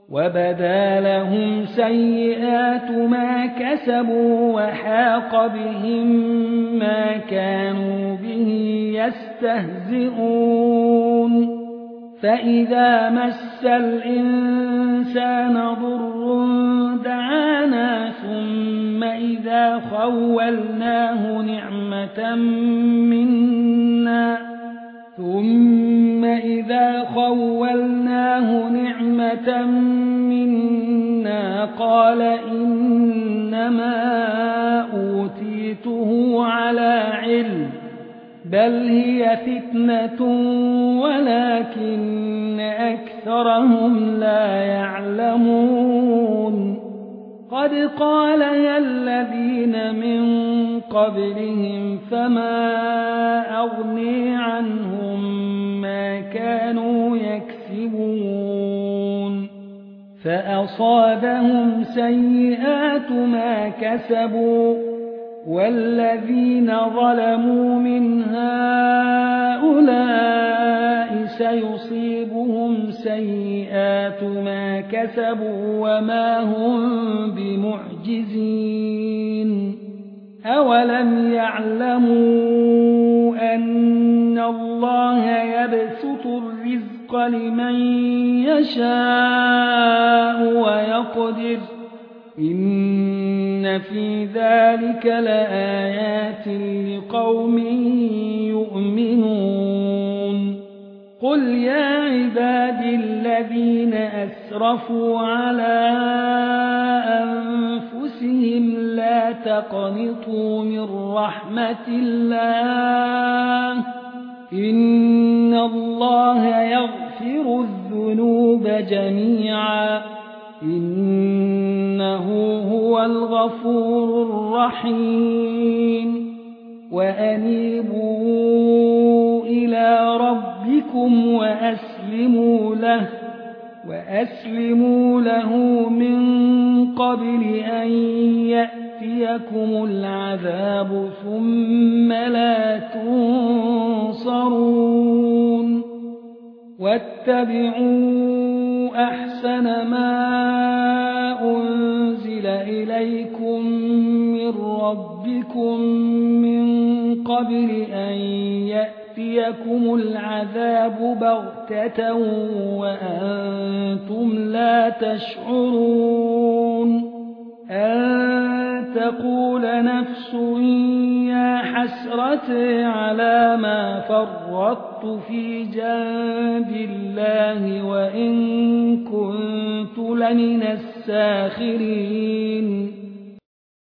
وبدا لهم سيئات ما كسبوا وحاق بهم ما كانوا به يستهزئون فإذا مس الإنسان ضر دعانا ثم إذا خولناه نعمة منا قال إنما أوتيته على علم بل هي فتنة ولكن أكثرهم لا يعلمون قد قالها الذين من قبلهم فما أغني عنهم ما كانوا يكسبون فأصابهم سيئات ما كسبوا والذين ظلموا من هؤلاء سيصيبهم سيئات ما كسبوا وما هم بمعجزين أولم يعلموا أن الله يبسط الرزق لمن يشاء ويقدر إن في ذلك لآيات لقوم يؤمنون قل يا عبادي الذين أسرفوا على أنفسهم لا تقنطوا من رحمة الله إن الله يغفر الذنوب جميعا إنه هو الغفور الرحيم وأنيبوا إلى ربكم وأسلموا له من قبل أن يأتيكم العذاب ثم لا تنصرون واتبعوا أحسن ما أنزل إليكم من ربكم من قبل أن يأتيكم العذاب بغتة وأنتم لا تشعرون أن تقول نفس يا حسرتي على ما فرطت في جنب الله وإن كنت لمن الساخرين